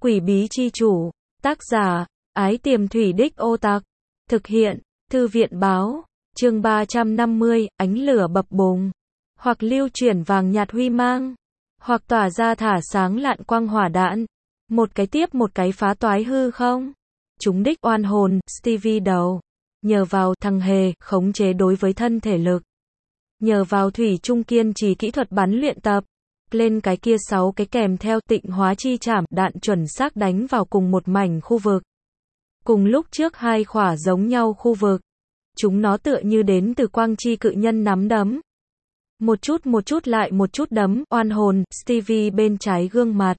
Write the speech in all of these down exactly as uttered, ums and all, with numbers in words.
Quỷ bí chi chủ. Tác giả, Ái Tiềm Thủy Đích Ô Tặc. Thực hiện, Thư viện báo. Chương ba trăm năm mươi, ánh lửa bập bùng. Hoặc lưu chuyển vàng nhạt huy mang. Hoặc tỏa ra thả sáng lạn quang hỏa đạn. Một cái tiếp một cái phá toái hư không. Chúng đích oan hồn, Stevie đầu. Nhờ vào thằng hề, khống chế đối với thân thể lực. Nhờ vào thủy trung kiên trì kỹ thuật bắn luyện tập. Lên cái kia sáu cái kèm theo tịnh hóa chi trảm, đạn chuẩn xác đánh vào cùng một mảnh khu vực. Cùng lúc trước hai khỏa giống nhau khu vực. Chúng nó tựa như đến từ quang chi cự nhân nắm đấm. Một chút một chút lại một chút đấm, oan hồn, Stevie bên trái gương mặt.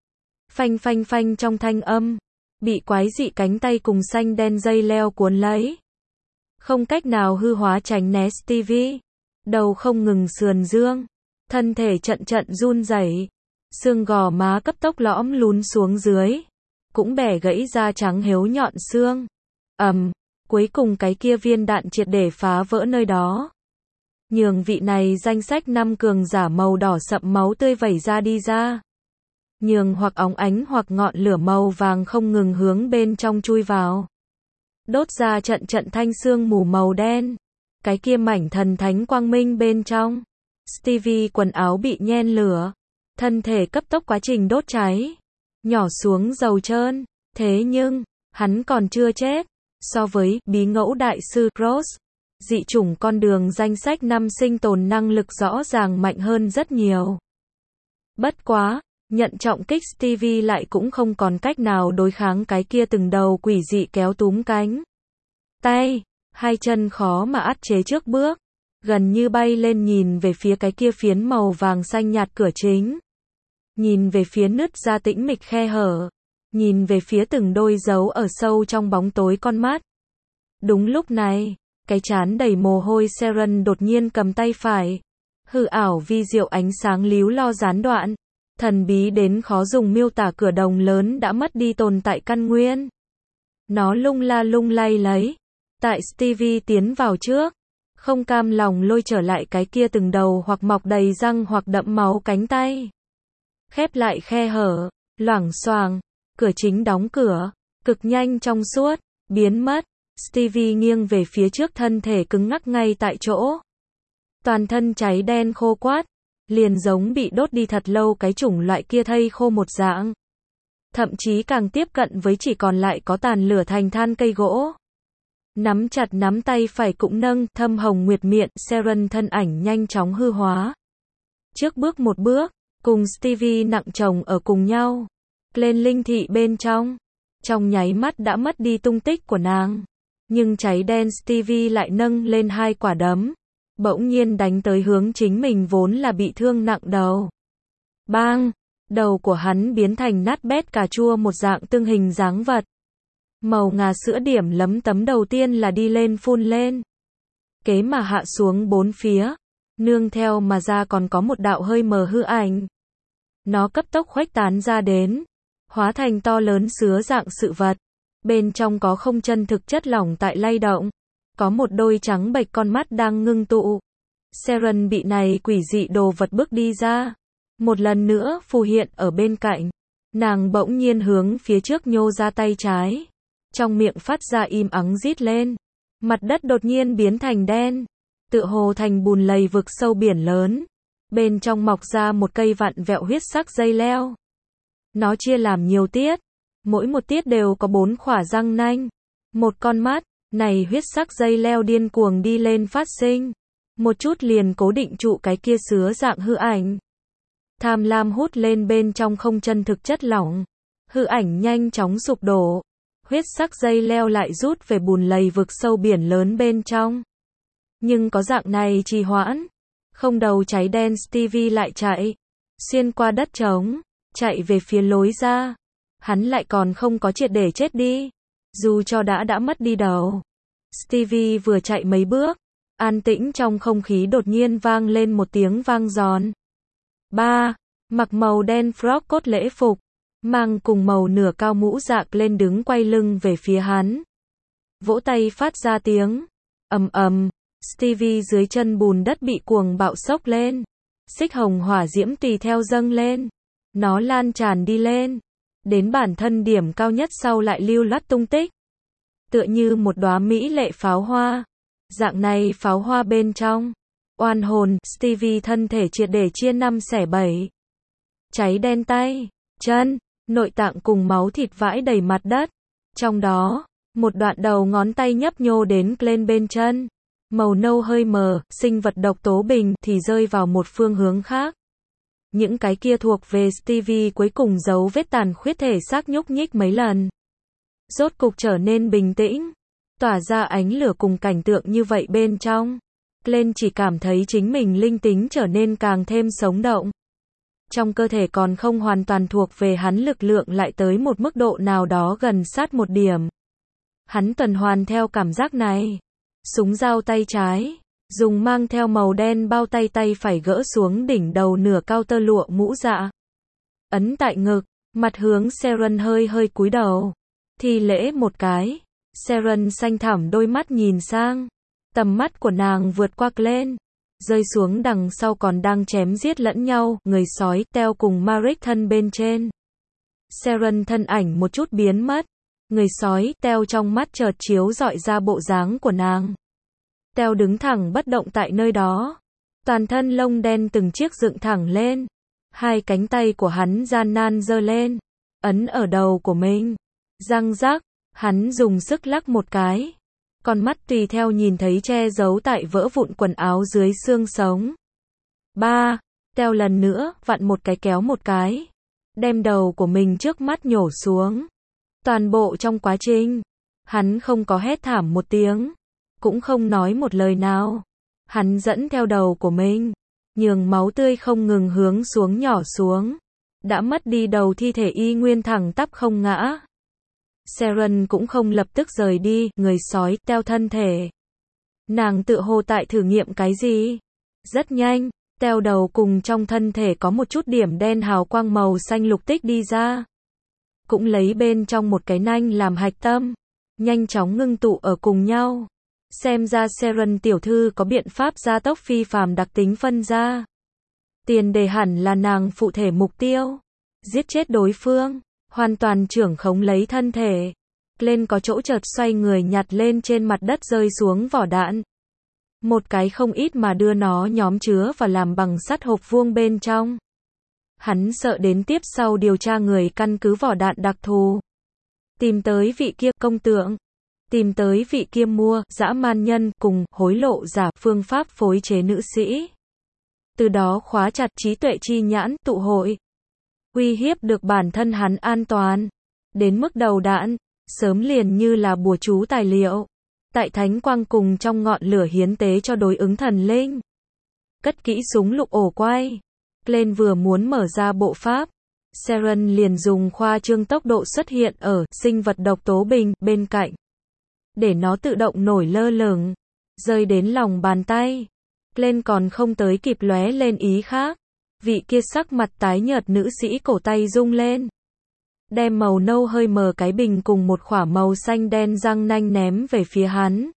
Phanh phanh phanh trong thanh âm. Bị quái dị cánh tay cùng xanh đen dây leo cuốn lấy. Không cách nào hư hóa tránh né Stevie. Đầu không ngừng sườn dương. Thân thể trận trận run rẩy. Xương gò má cấp tốc lõm lún xuống dưới. Cũng bẻ gãy da trắng héo nhọn xương. Ầm, cuối cùng cái kia viên đạn triệt để phá vỡ nơi đó. Nhường vị này danh sách năm cường giả màu đỏ sậm máu tươi vẩy ra đi ra. Nhường hoặc óng ánh hoặc ngọn lửa màu vàng không ngừng hướng bên trong chui vào. Đốt ra trận trận thanh xương mù màu đen. Cái kia mảnh thần thánh quang minh bên trong. Stevie quần áo bị nhen lửa. Thân thể cấp tốc quá trình đốt cháy. Nhỏ xuống dầu trơn. Thế nhưng, hắn còn chưa chết. So với bí ngẫu đại sư Cross, dị chủng con đường danh sách năm sinh tồn năng lực rõ ràng mạnh hơn rất nhiều. Bất quá, nhận trọng kích Stevie lại cũng không còn cách nào đối kháng cái kia từng đầu quỷ dị kéo túm cánh. Tay, hai chân khó mà ắt chế trước bước. Gần như bay lên nhìn về phía cái kia phiến màu vàng xanh nhạt cửa chính. Nhìn về phía nứt ra tĩnh mịch khe hở. Nhìn về phía từng đôi dấu ở sâu trong bóng tối con mắt. Đúng lúc này, cái trán đầy mồ hôi Seren đột nhiên cầm tay phải. Hư ảo vi diệu ánh sáng líu lo gián đoạn. Thần bí đến khó dùng miêu tả cửa đồng lớn đã mất đi tồn tại căn nguyên. Nó lung la lung lay lấy. Tại Stevie tiến vào trước. Không cam lòng lôi trở lại cái kia từng đầu hoặc mọc đầy răng hoặc đẫm máu cánh tay. Khép lại khe hở, loảng xoảng, cửa chính đóng cửa, cực nhanh trong suốt, biến mất. Stevie nghiêng về phía trước thân thể cứng ngắc ngay tại chỗ. Toàn thân cháy đen khô quát, liền giống bị đốt đi thật lâu cái chủng loại kia thây khô một dạng. Thậm chí càng tiếp cận với chỉ còn lại có tàn lửa thành than cây gỗ. Nắm chặt nắm tay phải cũng nâng, thâm hồng nguyệt miệng, Seren thân ảnh nhanh chóng hư hóa. Trước bước một bước, cùng Stevie nặng chồng ở cùng nhau. Lên linh thị bên trong. Trong nháy mắt đã mất đi tung tích của nàng. Nhưng cháy đen Stevie lại nâng lên hai quả đấm. Bỗng nhiên đánh tới hướng chính mình vốn là bị thương nặng đầu. Bang! Đầu của hắn biến thành nát bét cà chua một dạng tương hình dáng vật. Màu ngà sữa điểm lấm tấm đầu tiên là đi lên phun lên. Kế mà hạ xuống bốn phía. Nương theo mà ra còn có một đạo hơi mờ hư ảnh. Nó cấp tốc khuếch tán ra đến. Hóa thành to lớn sứa dạng sự vật. Bên trong có không chân thực chất lỏng tại lay động. Có một đôi trắng bệch con mắt đang ngưng tụ. Seren bị này quỷ dị đồ vật bước đi ra. Một lần nữa phù hiện ở bên cạnh. Nàng bỗng nhiên hướng phía trước nhô ra tay trái. Trong miệng phát ra im ắng rít lên. Mặt đất đột nhiên biến thành đen. Tựa hồ thành bùn lầy vực sâu biển lớn. Bên trong mọc ra một cây vặn vẹo huyết sắc dây leo. Nó chia làm nhiều tiết. Mỗi một tiết đều có bốn khỏa răng nanh. Một con mắt. Này huyết sắc dây leo điên cuồng đi lên phát sinh. Một chút liền cố định trụ cái kia sứa dạng hư ảnh. Tham lam hút lên bên trong không chân thực chất lỏng. Hư ảnh nhanh chóng sụp đổ. Huyết sắc dây leo lại rút về bùn lầy vực sâu biển lớn bên trong. Nhưng có dạng này trì hoãn. Không đầu cháy đen Stevie lại chạy. Xuyên qua đất trống. Chạy về phía lối ra. Hắn lại còn không có triệt để chết đi. Dù cho đã đã mất đi đầu. Stevie vừa chạy mấy bước. An tĩnh trong không khí đột nhiên vang lên một tiếng vang giòn. Ba. Mặc màu đen frock cốt lễ phục. Mang cùng màu nửa cao mũ rạc lên đứng quay lưng về phía hắn. Vỗ tay phát ra tiếng. Ầm ầm. Stevie dưới chân bùn đất bị cuồng bạo sốc lên. Xích hồng hỏa diễm tùy theo dâng lên. Nó lan tràn đi lên. đến bản thân điểm cao nhất sau lại lưu loát tung tích. Tựa như một đóa mỹ lệ pháo hoa. Dạng này pháo hoa bên trong, oan hồn, Stevie thân thể triệt để chia năm xẻ bảy. Cháy đen tay, chân, nội tạng cùng máu thịt vãi đầy mặt đất. Trong đó, một đoạn đầu ngón tay nhấp nhô đến lên bên chân. Màu nâu hơi mờ, sinh vật độc tố bình thì rơi vào một phương hướng khác. Những cái kia thuộc về Stevie cuối cùng dấu vết tàn khuyết thể xác nhúc nhích mấy lần. Rốt cục trở nên bình tĩnh, tỏa ra ánh lửa cùng cảnh tượng như vậy bên trong. Glenn chỉ cảm thấy chính mình linh tính trở nên càng thêm sống động. Trong cơ thể còn không hoàn toàn thuộc về hắn lực lượng lại tới một mức độ nào đó gần sát một điểm. Hắn tuần hoàn theo cảm giác này. Súng dao tay trái, dùng mang theo màu đen bao tay tay phải gỡ xuống đỉnh đầu nửa cao tơ lụa mũ dạ. Ấn tại ngực, mặt hướng Sharon hơi hơi cúi đầu. Thi lễ một cái. Sharon xanh thẳm đôi mắt nhìn sang. Tầm mắt của nàng vượt qua Glenn. Rơi xuống đằng sau còn đang chém giết lẫn nhau, người sói, Teo cùng Marek thân bên trên. Sharon thân ảnh một chút biến mất. Người sói, Teo trong mắt chợt chiếu dọi ra bộ dáng của nàng. Teo đứng thẳng bất động tại nơi đó. Toàn thân lông đen từng chiếc dựng thẳng lên. Hai cánh tay của hắn gian nan giơ lên. Ấn ở đầu của mình. Răng rắc, hắn dùng sức lắc một cái. Con mắt tùy theo nhìn thấy che giấu tại vỡ vụn quần áo dưới xương sống. Ba, Teo lần nữa, vặn một cái kéo một cái. Đem đầu của mình trước mắt nhổ xuống. Toàn bộ trong quá trình, hắn không có hét thảm một tiếng, cũng không nói một lời nào. Hắn dẫn theo đầu của mình, nhường máu tươi không ngừng hướng xuống nhỏ xuống. Đã mất đi đầu thi thể y nguyên thẳng tắp không ngã. Sharon cũng không lập tức rời đi, người sói, Teo thân thể. Nàng tự hồ tại thử nghiệm cái gì? Rất nhanh, Teo đầu cùng trong thân thể có một chút điểm đen hào quang màu xanh lục tích đi ra. Cũng lấy bên trong một cái nanh làm hạch tâm, nhanh chóng ngưng tụ ở cùng nhau. Xem ra Sharon tiểu thư có biện pháp gia tốc phi phàm đặc tính phân ra. Tiền đề hẳn là nàng phụ thể mục tiêu, giết chết đối phương, hoàn toàn trưởng khống lấy thân thể. Lên có chỗ chợt xoay người nhặt lên trên mặt đất rơi xuống vỏ đạn. Một cái không ít mà đưa nó nhóm chứa và làm bằng sắt hộp vuông bên trong. Hắn sợ đến tiếp sau điều tra người căn cứ vỏ đạn đặc thù. Tìm tới vị kia công tượng. Tìm tới vị kia mua, dã man nhân, cùng, hối lộ giả, phương pháp phối chế nữ sĩ. Từ đó khóa chặt trí tuệ chi nhãn, tụ hội. Uy hiếp được bản thân hắn an toàn. Đến mức đầu đạn, sớm liền như là bùa chú tài liệu. Tại thánh quang cùng trong ngọn lửa hiến tế cho đối ứng thần linh. Cất kỹ súng lục ổ quay. Glenn vừa muốn mở ra bộ pháp. Sharon liền dùng khoa trương tốc độ xuất hiện ở sinh vật độc tố bình bên cạnh. Để nó tự động nổi lơ lửng. Rơi đến lòng bàn tay. Glenn còn không tới kịp lóe lên ý khác. Vị kia sắc mặt tái nhợt nữ sĩ cổ tay rung lên. Đem màu nâu hơi mờ cái bình cùng một khỏa màu xanh đen răng nanh ném về phía hắn.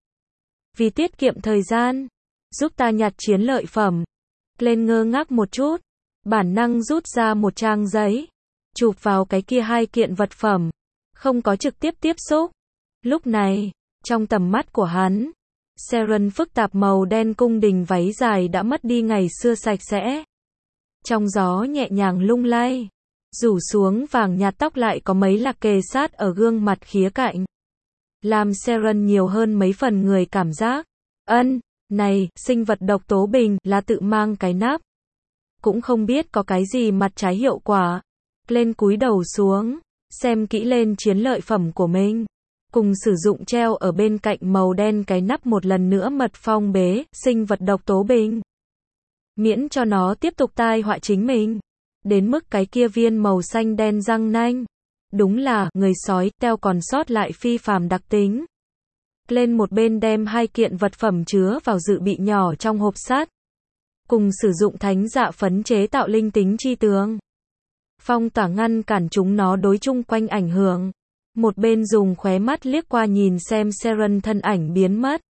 Vì tiết kiệm thời gian. Giúp ta nhặt chiến lợi phẩm. Glenn ngơ ngác một chút. Bản năng rút ra một trang giấy. Chụp vào cái kia hai kiện vật phẩm. Không có trực tiếp tiếp xúc. Lúc này, trong tầm mắt của hắn, Sharon phức tạp màu đen cung đình váy dài đã mất đi ngày xưa sạch sẽ. Trong gió nhẹ nhàng lung lay. Rủ xuống vàng nhạt tóc lại có mấy lạc kề sát ở gương mặt khía cạnh. Làm Sharon nhiều hơn mấy phần người cảm giác. Ân, này, sinh vật độc tố bình là tự mang cái nắp. Cũng không biết có cái gì mặt trái hiệu quả. Lên cúi đầu xuống, xem kỹ lên chiến lợi phẩm của mình. Cùng sử dụng treo ở bên cạnh màu đen cái nắp một lần nữa mật phong bế, sinh vật độc tố bình. Miễn cho nó tiếp tục tai họa chính mình. Đến mức cái kia viên màu xanh đen răng nanh. Đúng là, người sói, Teo còn sót lại phi phàm đặc tính. Lên một bên đem hai kiện vật phẩm chứa vào dự bị nhỏ trong hộp sắt. Cùng sử dụng thánh dạ phấn chế tạo linh tính chi tường. Phong tỏa ngăn cản chúng nó đối chung quanh ảnh hưởng. Một bên dùng khóe mắt liếc qua nhìn xem Sharon thân ảnh biến mất.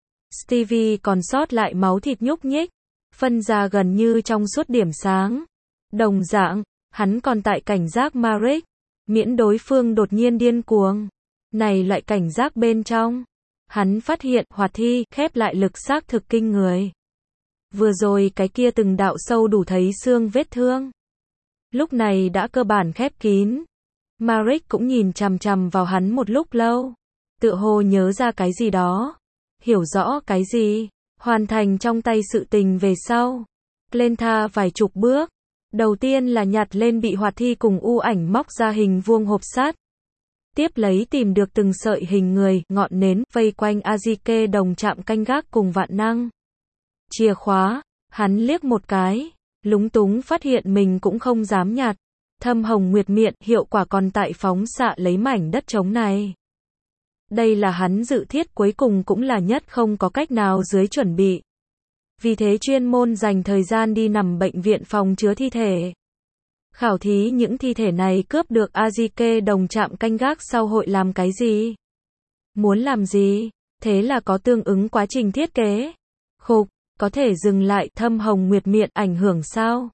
Stevie còn sót lại máu thịt nhúc nhích. Phân ra gần như trong suốt điểm sáng. Đồng dạng, hắn còn tại cảnh giác Marek. miễn đối phương đột nhiên điên cuồng. Này loại cảnh giác bên trong, hắn phát hiện hoạt thi khép lại lực xác thực kinh người. Vừa rồi cái kia từng đạo sâu đủ thấy xương vết thương, lúc này đã cơ bản khép kín. Maric cũng nhìn chằm chằm vào hắn một lúc lâu, tựa hồ nhớ ra cái gì đó, hiểu rõ cái gì, hoàn thành trong tay sự tình về sau, lên tha vài chục bước. Đầu tiên là nhặt lên bị hoạt thi cùng u ảnh móc ra hình vuông hộp sắt. Tiếp lấy tìm được từng sợi hình người, ngọn nến, vây quanh Azike đồng chạm canh gác cùng vạn năng. Chìa khóa, hắn liếc một cái, lúng túng phát hiện mình cũng không dám nhặt. Thâm hồng nguyệt miệng, hiệu quả còn tại phóng xạ lấy mảnh đất trống này. Đây là hắn dự thiết cuối cùng cũng là nhất không có cách nào dưới chuẩn bị. Vì thế chuyên môn dành thời gian đi nằm bệnh viện phòng chứa thi thể. Khảo thí những thi thể này cướp được Azike đồng chạm canh gác sau hội làm cái gì? Muốn làm gì? Thế là có tương ứng quá trình thiết kế. Khục, có thể dừng lại thâm hồng nguyệt miệng ảnh hưởng sao?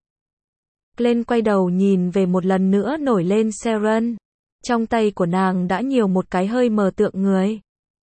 Lên quay đầu nhìn về một lần nữa nổi lên Seren. Trong tay của nàng đã nhiều một cái hơi mờ tượng người.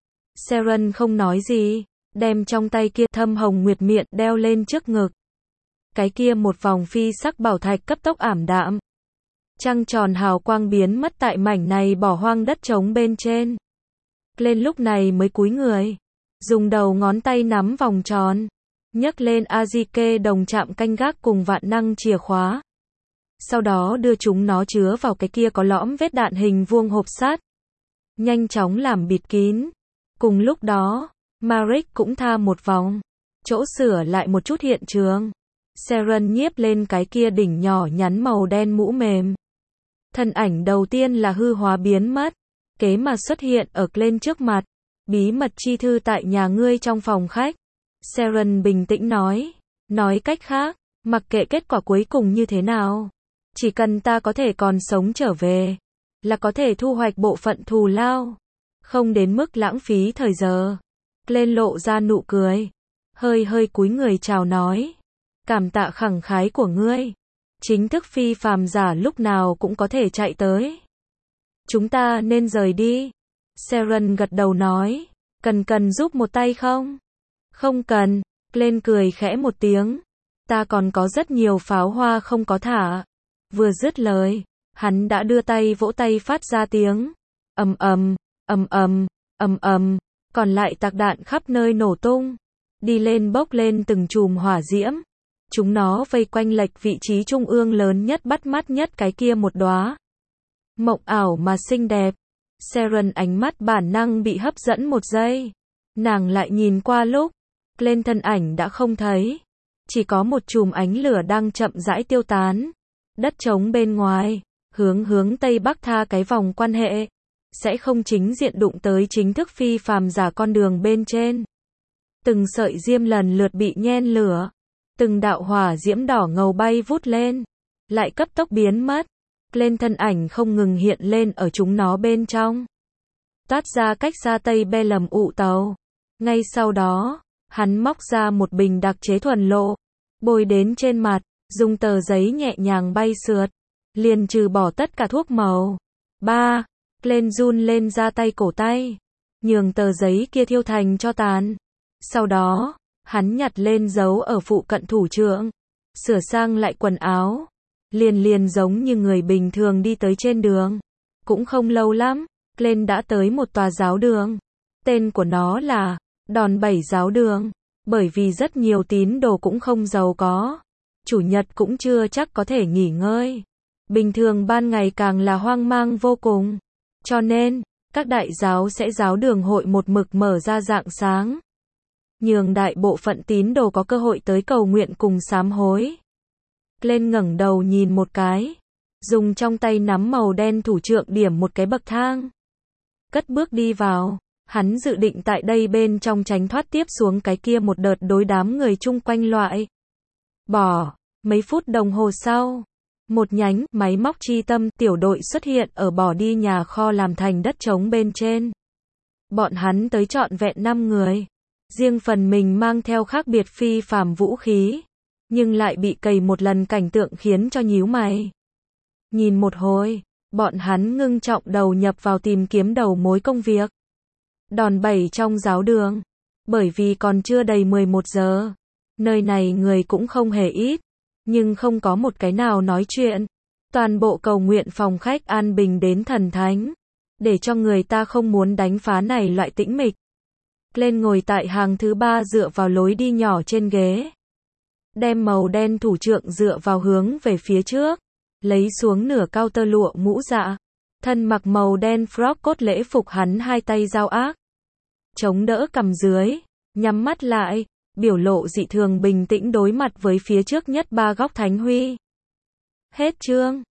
Seren không nói gì, đem trong tay kia thâm hồng nguyệt miệng đeo lên trước ngực. Cái kia một vòng phi sắc bảo thạch cấp tốc ảm đạm. Trăng tròn hào quang biến mất tại mảnh này bỏ hoang đất trống bên trên. Lên lúc này mới cúi người, dùng đầu ngón tay nắm vòng tròn, nhấc lên Azike đồng chạm canh gác cùng vạn năng chìa khóa. Sau đó đưa chúng nó chứa vào cái kia có lõm vết đạn hình vuông hộp sắt. Nhanh chóng làm bịt kín. Cùng lúc đó, Maric cũng tha một vòng, chỗ sửa lại một chút hiện trường. Seren nhiếp lên cái kia đỉnh nhỏ nhắn màu đen mũ mềm. Thân ảnh đầu tiên là hư hóa biến mất, kế mà xuất hiện ở lên trước mặt. Bí mật chi thư tại nhà ngươi trong phòng khách. Seren bình tĩnh nói, nói cách khác, mặc kệ kết quả cuối cùng như thế nào, chỉ cần ta có thể còn sống trở về, là có thể thu hoạch bộ phận thù lao, không đến mức lãng phí thời giờ. Lên lộ ra nụ cười, hơi hơi cúi người chào nói, cảm tạ khẳng khái của ngươi. Chính thức phi phàm giả lúc nào cũng có thể chạy tới. Chúng ta nên rời đi. Seren gật đầu nói, cần cần giúp một tay không? Không cần. Lên cười khẽ một tiếng, ta còn có rất nhiều pháo hoa không có thả. Vừa dứt lời, hắn đã đưa tay vỗ tay phát ra tiếng ầm ầm, ầm ầm, ầm ầm, còn lại tạc đạn khắp nơi nổ tung, đi lên bốc lên từng chùm hỏa diễm. Chúng nó vây quanh lệch vị trí trung ương lớn nhất bắt mắt nhất cái kia một đóa. Mộng ảo mà xinh đẹp. Seren ánh mắt bản năng bị hấp dẫn một giây. Nàng lại nhìn qua lúc, lên thân ảnh đã không thấy. Chỉ có một chùm ánh lửa đang chậm rãi tiêu tán. Đất trống bên ngoài, hướng hướng tây bắc tha cái vòng quan hệ, sẽ không chính diện đụng tới chính thức phi phàm giả con đường bên trên. Từng sợi diêm lần lượt bị nhen lửa. Từng đạo hỏa diễm đỏ ngầu bay vút lên, lại cấp tốc biến mất. Lên thân ảnh không ngừng hiện lên ở chúng nó bên trong. Toát ra cách xa tây be lầm ụ tàu. Ngay sau đó, hắn móc ra một bình đặc chế thuần lộ, bôi đến trên mặt, dùng tờ giấy nhẹ nhàng bay sượt, liền trừ bỏ tất cả thuốc màu. Ba, lên run lên ra tay cổ tay, nhường tờ giấy kia thiêu thành cho tàn. Sau đó, hắn nhặt lên dấu ở phụ cận thủ trưởng, sửa sang lại quần áo, liền liền giống như người bình thường đi tới trên đường. Cũng không lâu lắm, lên đã tới một tòa giáo đường. Tên của nó là Đòn Bẩy Giáo Đường, bởi vì rất nhiều tín đồ cũng không giàu có. Chủ nhật cũng chưa chắc có thể nghỉ ngơi. Bình thường ban ngày càng là hoang mang vô cùng. Cho nên, các đại giáo sẽ giáo đường hội một mực mở ra rạng sáng, nhường đại bộ phận tín đồ có cơ hội tới cầu nguyện cùng sám hối. Lên ngẩng đầu nhìn một cái, dùng trong tay nắm màu đen thủ trượng điểm một cái bậc thang, cất bước đi vào. Hắn dự định tại đây bên trong tránh thoát tiếp xuống cái kia một đợt đối đám người chung quanh loại bỏ. Mấy phút đồng hồ sau, một nhánh máy móc chi tâm tiểu đội xuất hiện ở bỏ đi nhà kho làm thành đất trống bên trên. Bọn hắn tới trọn vẹn năm người, riêng phần mình mang theo khác biệt phi phàm vũ khí, nhưng lại bị cày một lần cảnh tượng khiến cho nhíu mày. Nhìn một hồi, Bọn hắn ngưng trọng đầu nhập vào tìm kiếm đầu mối công việc. Đòn bẩy trong giáo đường. Bởi vì còn chưa đầy mười một giờ. Nơi này người cũng không hề ít. Nhưng không có một cái nào nói chuyện. Toàn bộ cầu nguyện phòng khách an bình đến thần thánh. Để cho người ta không muốn đánh phá này loại tĩnh mịch. Lên ngồi tại hàng thứ ba dựa vào lối đi nhỏ trên ghế. Đem màu đen thủ trượng dựa vào hướng về phía trước. Lấy xuống nửa cao tơ lụa mũ dạ. Thân mặc màu đen frock cốt lễ phục hắn hai tay giao ác. Chống đỡ cằm dưới. Nhắm mắt lại. Biểu lộ dị thường bình tĩnh đối mặt với phía trước nhất ba góc thánh huy. Hết chương.